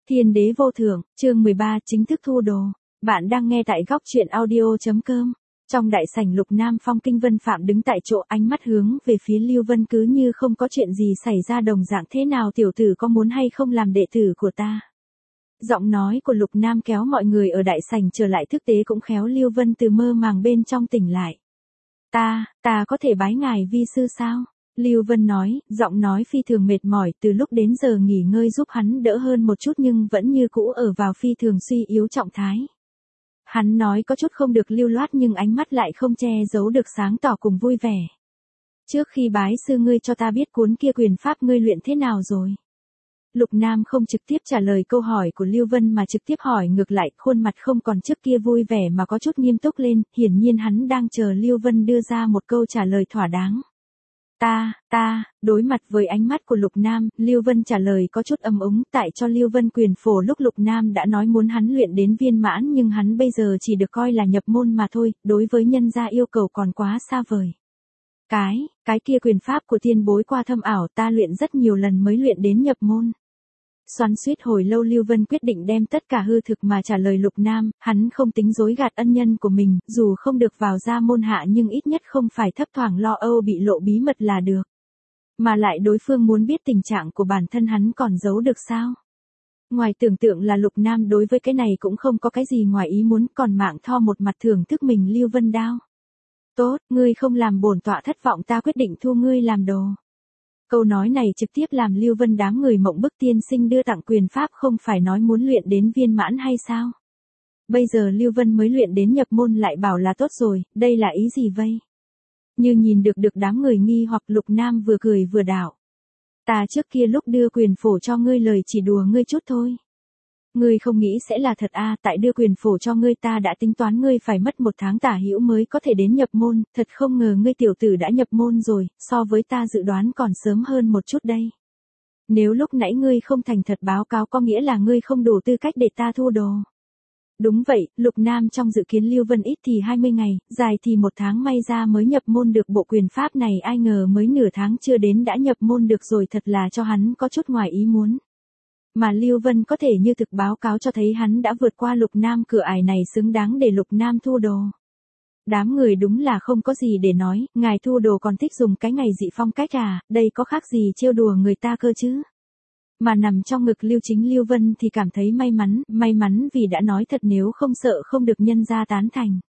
Thiên đế vô thượng, chương 13 chính thức thu đồ. Bạn đang nghe tại góc truyện audio.com. Trong đại sảnh Lục Nam Phong Kinh Vân Phạm đứng tại chỗ, ánh mắt hướng về phía Lưu Vân cứ như không có chuyện gì xảy ra đồng dạng. Thế nào tiểu tử có muốn hay không làm đệ tử của ta? Giọng nói của Lục Nam kéo mọi người ở đại sảnh trở lại thực tế, cũng khéo Lưu Vân từ mơ màng bên trong tỉnh lại. Ta có thể bái ngài vi sư sao? Lưu Vân nói, giọng nói phi thường mệt mỏi, từ lúc đến giờ nghỉ ngơi giúp hắn đỡ hơn một chút nhưng vẫn như cũ ở vào phi thường suy yếu trạng thái. Hắn nói có chút không được lưu loát nhưng ánh mắt lại không che giấu được sáng tỏ cùng vui vẻ. Trước khi bái sư ngươi cho ta biết cuốn kia quyền pháp ngươi luyện thế nào rồi? Lục Nam không trực tiếp trả lời câu hỏi của Lưu Vân mà trực tiếp hỏi ngược lại, khuôn mặt không còn trước kia vui vẻ mà có chút nghiêm túc lên, hiển nhiên hắn đang chờ Lưu Vân đưa ra một câu trả lời thỏa đáng. Đối mặt với ánh mắt của Lục Nam, Lưu Vân trả lời có chút ấp úng, tại cho Lưu Vân quyền phổ lúc Lục Nam đã nói muốn hắn luyện đến viên mãn nhưng hắn bây giờ chỉ được coi là nhập môn mà thôi, đối với nhân gia yêu cầu còn quá xa vời. Cái kia quyền pháp của tiên bối qua thâm ảo, ta luyện rất nhiều lần mới luyện đến nhập môn. Xoắn xuýt hồi lâu, Lưu Vân quyết định đem tất cả hư thực mà trả lời Lục Nam, hắn không tính dối gạt ân nhân của mình, dù không được vào gia môn hạ nhưng ít nhất không phải thấp thoảng lo âu bị lộ bí mật là được. Mà lại đối phương muốn biết tình trạng của bản thân hắn còn giấu được sao? Ngoài tưởng tượng là Lục Nam đối với cái này cũng không có cái gì ngoài ý muốn, còn mạng tho một mặt thưởng thức mình. Lưu Vân đao. Tốt, ngươi không làm bổn tọa thất vọng, ta quyết định thu ngươi làm đồ. Câu nói này trực tiếp làm Lưu Vân đám người mộng bức, tiên sinh đưa tặng quyền pháp không phải nói muốn luyện đến viên mãn hay sao? Bây giờ Lưu Vân mới luyện đến nhập môn lại bảo là tốt rồi, đây là ý gì vây? Như nhìn được đám người nghi hoặc, Lục Nam vừa cười vừa đạo. Ta trước kia lúc đưa quyền phổ cho ngươi lời chỉ đùa ngươi chút thôi. Ngươi không nghĩ sẽ là thật à? Tại đưa quyền phổ cho ngươi ta đã tính toán ngươi phải mất 1 tháng tả hữu mới có thể đến nhập môn, thật không ngờ ngươi tiểu tử đã nhập môn rồi, so với ta dự đoán còn sớm hơn một chút đây. Nếu lúc nãy ngươi không thành thật báo cáo có nghĩa là ngươi không đủ tư cách để ta thu đồ. Đúng vậy, Lục Nam trong dự kiến Lưu Vân ít thì 20 ngày, dài thì 1 tháng may ra mới nhập môn được bộ quyền pháp này, ai ngờ mới nửa tháng chưa đến đã nhập môn được rồi, thật là cho hắn có chút ngoài ý muốn. Mà Lưu Vân có thể như thực báo cáo cho thấy hắn đã vượt qua Lục Nam cửa ải này, xứng đáng để Lục Nam thu đồ. Đám người đúng là không có gì để nói, ngài thu đồ còn thích dùng cái ngày dị phong cách à, đây có khác gì trêu đùa người ta cơ chứ. Mà nằm trong ngực Lưu Vân thì cảm thấy may mắn vì đã nói thật, nếu không sợ không được nhân gia tán thành.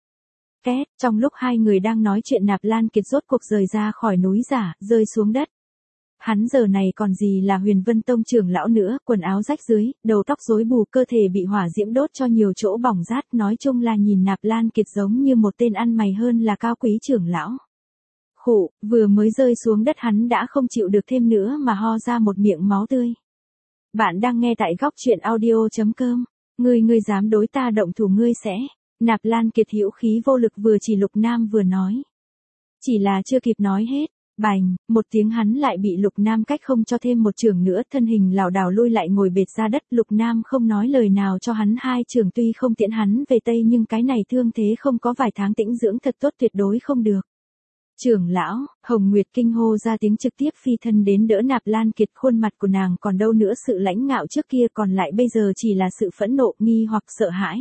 Trong lúc hai người đang nói chuyện, Nạp Lan Kiệt rốt cuộc rời ra khỏi núi giả, rơi xuống đất. Hắn giờ này còn gì là Huyền Vân Tông trưởng lão nữa, quần áo rách dưới, đầu tóc rối bù, cơ thể bị hỏa diễm đốt cho nhiều chỗ bỏng rát, nói chung là nhìn Nạp Lan Kiệt giống như một tên ăn mày hơn là cao quý trưởng lão. Khụ, vừa mới rơi xuống đất hắn đã không chịu được thêm nữa mà ho ra một miệng máu tươi. Bạn đang nghe tại góc truyện audio.com. Ngươi dám đối ta động thủ ngươi sẽ. Nạp Lan Kiệt hữu khí vô lực vừa chỉ Lục Nam vừa nói. Chỉ là chưa kịp nói hết. Bành, một tiếng hắn lại bị Lục Nam cách không cho thêm một chưởng nữa, thân hình lảo đảo lui lại ngồi bệt ra đất. Lục Nam không nói lời nào cho hắn 2 chưởng, tuy không tiễn hắn về Tây nhưng cái này thương thế không có vài tháng tĩnh dưỡng thật tốt tuyệt đối không được. Trưởng lão, Hồng Nguyệt kinh hô ra tiếng, trực tiếp phi thân đến đỡ Nạp Lan Kiệt, khuôn mặt của nàng còn đâu nữa sự lãnh ngạo trước kia, còn lại bây giờ chỉ là sự phẫn nộ, nghi hoặc sợ hãi.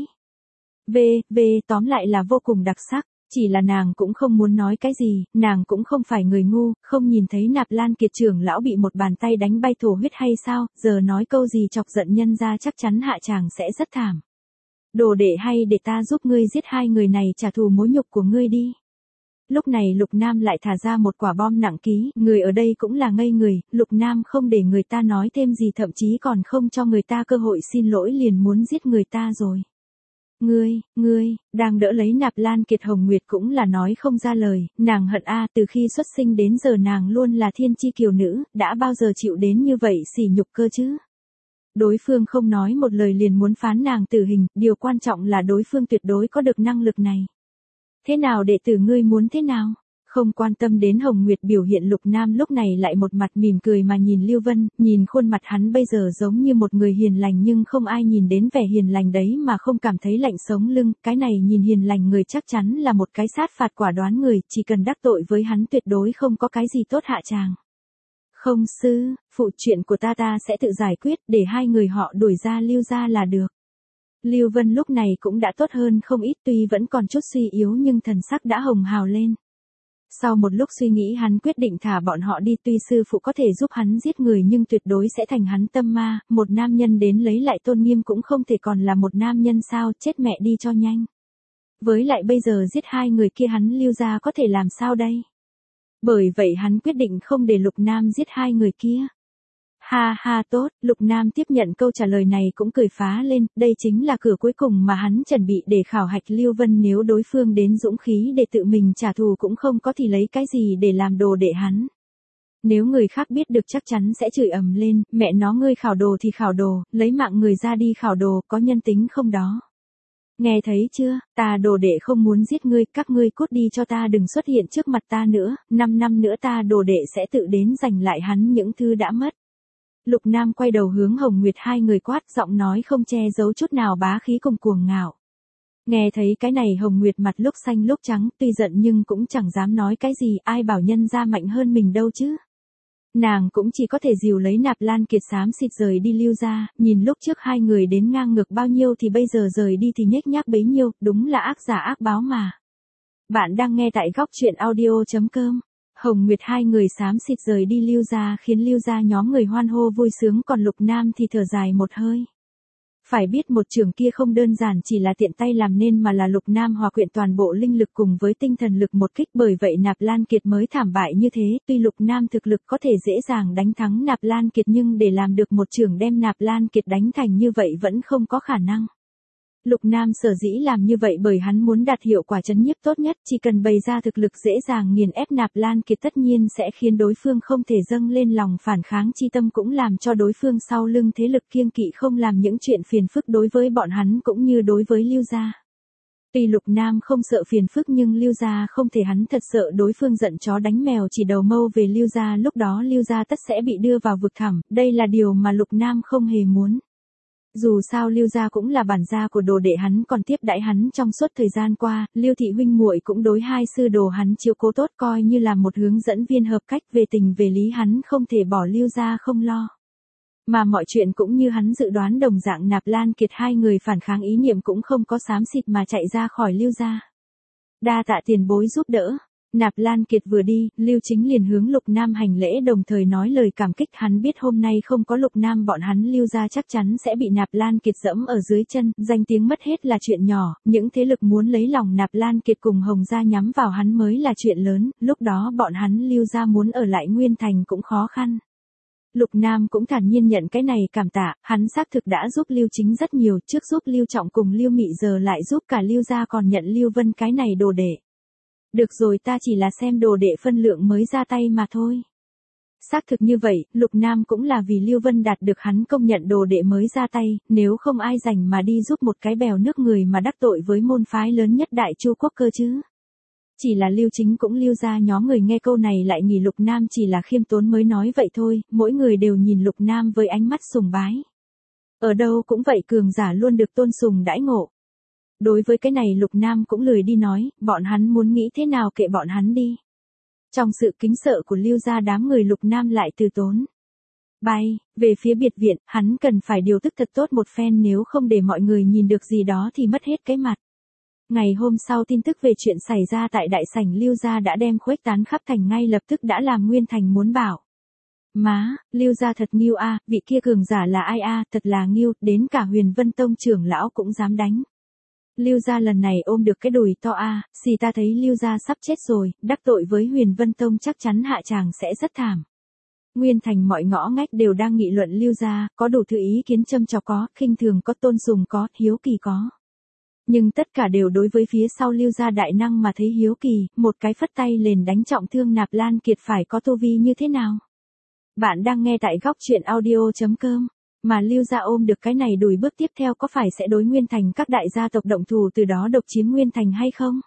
Tóm lại là vô cùng đặc sắc. Chỉ là nàng cũng không muốn nói cái gì, nàng cũng không phải người ngu, không nhìn thấy Nạp Lan Kiệt trưởng lão bị một bàn tay đánh bay thổ huyết hay sao, giờ nói câu gì chọc giận nhân ra chắc chắn hạ chàng sẽ rất thảm. Đồ đệ, hay để ta giúp ngươi giết 2 người này trả thù mối nhục của ngươi đi. Lúc này Lục Nam lại thả ra một quả bom nặng ký, người ở đây cũng là ngây người, Lục Nam không để người ta nói thêm gì, thậm chí còn không cho người ta cơ hội xin lỗi liền muốn giết người ta rồi. Ngươi, đang đỡ lấy Nạp Lan Kiệt. Hồng Nguyệt cũng là nói không ra lời, nàng hận a, từ khi xuất sinh đến giờ nàng luôn là thiên chi kiều nữ, đã bao giờ chịu đến như vậy sỉ nhục cơ chứ. Đối phương không nói một lời liền muốn phán nàng tử hình, điều quan trọng là đối phương tuyệt đối có được năng lực này. Thế nào đệ tử ngươi muốn thế nào? Không quan tâm đến Hồng Nguyệt biểu hiện, Lục Nam lúc này lại một mặt mỉm cười mà nhìn Lưu Vân, nhìn khuôn mặt hắn bây giờ giống như một người hiền lành nhưng không ai nhìn đến vẻ hiền lành đấy mà không cảm thấy lạnh sống lưng, cái này nhìn hiền lành người chắc chắn là một cái sát phạt quả đoán người, chỉ cần đắc tội với hắn tuyệt đối không có cái gì tốt hạ tràng. Không sư, phụ, chuyện của ta sẽ tự giải quyết, để hai người họ đuổi ra Lưu gia là được. Lưu Vân lúc này cũng đã tốt hơn không ít, tuy vẫn còn chút suy yếu nhưng thần sắc đã hồng hào lên. Sau một lúc suy nghĩ hắn quyết định thả bọn họ đi, tuy sư phụ có thể giúp hắn giết người nhưng tuyệt đối sẽ thành hắn tâm ma, một nam nhân đến lấy lại tôn nghiêm cũng không thể còn là một nam nhân sao, chết mẹ đi cho nhanh. Với lại bây giờ giết hai người kia hắn Lưu gia có thể làm sao đây? Bởi vậy hắn quyết định không để Lục Nam giết hai người kia. Ha ha, tốt, Lục Nam tiếp nhận câu trả lời này cũng cười phá lên, đây chính là cửa cuối cùng mà hắn chuẩn bị để khảo hạch Lưu Vân, nếu đối phương đến dũng khí để tự mình trả thù cũng không có thì lấy cái gì để làm đồ đệ hắn. Nếu người khác biết được chắc chắn sẽ chửi ầm lên, mẹ nó ngươi khảo đồ thì khảo đồ, lấy mạng người ra đi khảo đồ, có nhân tính không đó? Nghe thấy chưa, ta đồ đệ không muốn giết ngươi, các ngươi cút đi cho ta, đừng xuất hiện trước mặt ta nữa, 5 năm nữa ta đồ đệ sẽ tự đến giành lại hắn những thứ đã mất. Lục Nam quay đầu hướng Hồng Nguyệt hai người quát, giọng nói không che giấu chút nào bá khí cùng cuồng ngạo. Nghe thấy cái này Hồng Nguyệt mặt lúc xanh lúc trắng, tuy giận nhưng cũng chẳng dám nói cái gì, ai bảo nhân ra mạnh hơn mình đâu chứ. Nàng cũng chỉ có thể dìu lấy Nạp Lan Kiệt xám xịt rời đi Lưu gia, nhìn lúc trước hai người đến ngang ngược bao nhiêu thì bây giờ rời đi thì nhếch nhác bấy nhiêu, đúng là ác giả ác báo mà. Bạn đang nghe tại góc truyện audio.com. Hồng Nguyệt hai người xám xịt rời đi Lưu gia khiến Lưu gia nhóm người hoan hô vui sướng, còn Lục Nam thì thở dài một hơi. Phải biết một trường kia không đơn giản chỉ là tiện tay làm nên mà là Lục Nam hòa quyện toàn bộ linh lực cùng với tinh thần lực một kích, bởi vậy Nạp Lan Kiệt mới thảm bại như thế, tuy Lục Nam thực lực có thể dễ dàng đánh thắng Nạp Lan Kiệt nhưng để làm được một trường đem Nạp Lan Kiệt đánh thành như vậy vẫn không có khả năng. Lục Nam sở dĩ làm như vậy bởi hắn muốn đạt hiệu quả chấn nhiếp tốt nhất, chỉ cần bày ra thực lực dễ dàng nghiền ép Nạp Lan Kiệt tất nhiên sẽ khiến đối phương không thể dâng lên lòng phản kháng chi tâm, cũng làm cho đối phương sau lưng thế lực kiêng kỵ không làm những chuyện phiền phức đối với bọn hắn cũng như đối với Lưu gia. Tuy Lục Nam không sợ phiền phức nhưng Lưu gia không thể, hắn thật sợ đối phương giận chó đánh mèo chỉ đầu mâu về Lưu gia, lúc đó Lưu gia tất sẽ bị đưa vào vực thẳm, đây là điều mà Lục Nam không hề muốn. Dù sao Lưu gia cũng là bản gia của đồ đệ hắn, còn tiếp đãi hắn trong suốt thời gian qua, Lưu thị huynh muội cũng đối hai sư đồ hắn chiếu cố tốt, coi như là một hướng dẫn viên hợp cách, về tình về lý hắn không thể bỏ Lưu gia không lo. Mà mọi chuyện cũng như hắn dự đoán đồng dạng, Nạp Lan Kiệt hai người phản kháng ý niệm cũng không có xám xịt mà chạy ra khỏi Lưu gia. Đa tạ tiền bối giúp đỡ. Nạp Lan Kiệt vừa đi, Lưu Chính liền hướng Lục Nam hành lễ đồng thời nói lời cảm kích, hắn biết hôm nay không có Lục Nam bọn hắn Lưu gia chắc chắn sẽ bị Nạp Lan Kiệt dẫm ở dưới chân, danh tiếng mất hết là chuyện nhỏ, những thế lực muốn lấy lòng Nạp Lan Kiệt cùng Hồng gia nhắm vào hắn mới là chuyện lớn, lúc đó bọn hắn Lưu gia muốn ở lại Nguyên Thành cũng khó khăn. Lục Nam cũng thản nhiên nhận cái này cảm tạ, hắn xác thực đã giúp Lưu Chính rất nhiều, trước giúp Lưu Trọng cùng Lưu Mị giờ lại giúp cả Lưu gia, còn nhận Lưu Vân cái này đồ đệ. Được rồi, ta chỉ là xem đồ đệ phân lượng mới ra tay mà thôi. Xác thực như vậy, Lục Nam cũng là vì Lưu Vân đạt được hắn công nhận đồ đệ mới ra tay, nếu không ai rảnh mà đi giúp một cái bèo nước người mà đắc tội với môn phái lớn nhất Đại Chu quốc cơ chứ. Chỉ là Lưu Chính cũng Lưu gia nhóm người nghe câu này lại nghĩ Lục Nam chỉ là khiêm tốn mới nói vậy thôi, mỗi người đều nhìn Lục Nam với ánh mắt sùng bái. Ở đâu cũng vậy, cường giả luôn được tôn sùng đãi ngộ. Đối với cái này Lục Nam cũng lười đi nói, bọn hắn muốn nghĩ thế nào kệ bọn hắn đi. Trong sự kính sợ của Lưu gia đám người, Lục Nam lại từ tốn bay về phía biệt viện, hắn cần phải điều tức thật tốt một phen, nếu không để mọi người nhìn được gì đó thì mất hết cái mặt. Ngày hôm sau, tin tức về chuyện xảy ra tại đại sảnh Lưu gia đã đem khuếch tán khắp thành, ngay lập tức đã làm Nguyên Thành muốn bảo. Má, Lưu gia thật nghiêu a, vị kia cường giả là ai a, thật là nghiêu, đến cả Huyền Vân Tông trưởng lão cũng dám đánh. Lưu gia lần này ôm được cái đùi to a, xì ta thấy Lưu gia sắp chết rồi, đắc tội với Huyền Vân Tông chắc chắn hạ tràng sẽ rất thảm. Nguyên Thành mọi ngõ ngách đều đang nghị luận Lưu gia, có đủ thứ ý kiến châm chọc có, khinh thường có, tôn sùng có, hiếu kỳ có. Nhưng tất cả đều đối với phía sau Lưu gia đại năng mà thấy hiếu kỳ, một cái phất tay liền đánh trọng thương Nạp Lan Kiệt, phải có tu vi như thế nào? Bạn đang nghe tại góc truyện audio.com. Mà Lưu gia ôm được cái này đùi, bước tiếp theo có phải sẽ đối Nguyên Thành các đại gia tộc động thủ, từ đó độc chiếm Nguyên Thành hay không?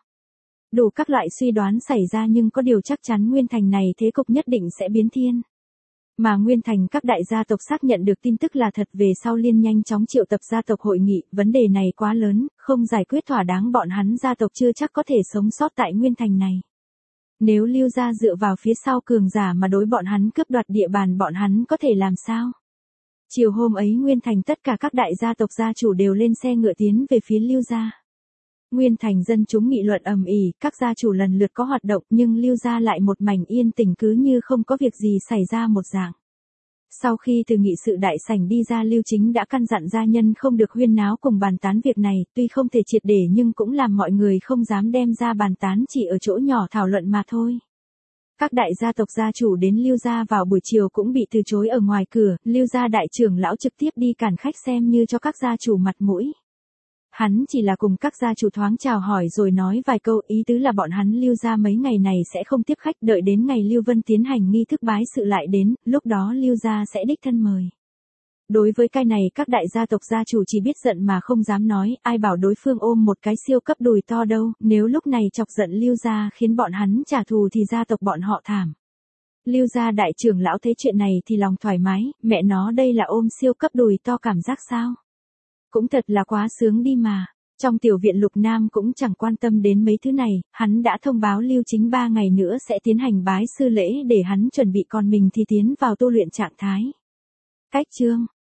Đủ các loại suy đoán xảy ra, nhưng có điều chắc chắn Nguyên Thành này thế cục nhất định sẽ biến thiên. Mà Nguyên Thành các đại gia tộc xác nhận được tin tức là thật về sau liên nhanh chóng triệu tập gia tộc hội nghị, vấn đề này quá lớn, không giải quyết thỏa đáng bọn hắn gia tộc chưa chắc có thể sống sót tại Nguyên Thành này. Nếu Lưu gia dựa vào phía sau cường giả mà đối bọn hắn cướp đoạt địa bàn, bọn hắn có thể làm sao? Chiều hôm ấy Nguyên Thành tất cả các đại gia tộc gia chủ đều lên xe ngựa tiến về phía Lưu gia. Nguyên Thành dân chúng nghị luận ầm ĩ, các gia chủ lần lượt có hoạt động nhưng Lưu gia lại một mảnh yên tĩnh cứ như không có việc gì xảy ra một dạng. Sau khi từ nghị sự đại sảnh đi ra, Lưu Chính đã căn dặn gia nhân không được huyên náo cùng bàn tán việc này, tuy không thể triệt để nhưng cũng làm mọi người không dám đem ra bàn tán, chỉ ở chỗ nhỏ thảo luận mà thôi. Các đại gia tộc gia chủ đến Lưu gia vào buổi chiều cũng bị từ chối ở ngoài cửa, Lưu gia đại trưởng lão trực tiếp đi cản khách xem như cho các gia chủ mặt mũi. Hắn chỉ là cùng các gia chủ thoáng chào hỏi rồi nói vài câu, ý tứ là bọn hắn Lưu gia mấy ngày này sẽ không tiếp khách, đợi đến ngày Lưu Vân tiến hành nghi thức bái sự lại đến, lúc đó Lưu gia sẽ đích thân mời. Đối với cái này các đại gia tộc gia chủ chỉ biết giận mà không dám nói, ai bảo đối phương ôm một cái siêu cấp đùi to đâu, nếu lúc này chọc giận Lưu gia khiến bọn hắn trả thù thì gia tộc bọn họ thảm. Lưu gia đại trưởng lão thấy chuyện này thì lòng thoải mái, mẹ nó đây là ôm siêu cấp đùi to cảm giác sao? Cũng thật là quá sướng đi mà. Trong tiểu viện Lục Nam cũng chẳng quan tâm đến mấy thứ này, hắn đã thông báo Lưu Chính 3 ngày nữa sẽ tiến hành bái sư lễ để hắn chuẩn bị, còn mình thì tiến vào tu luyện trạng thái. Cách chương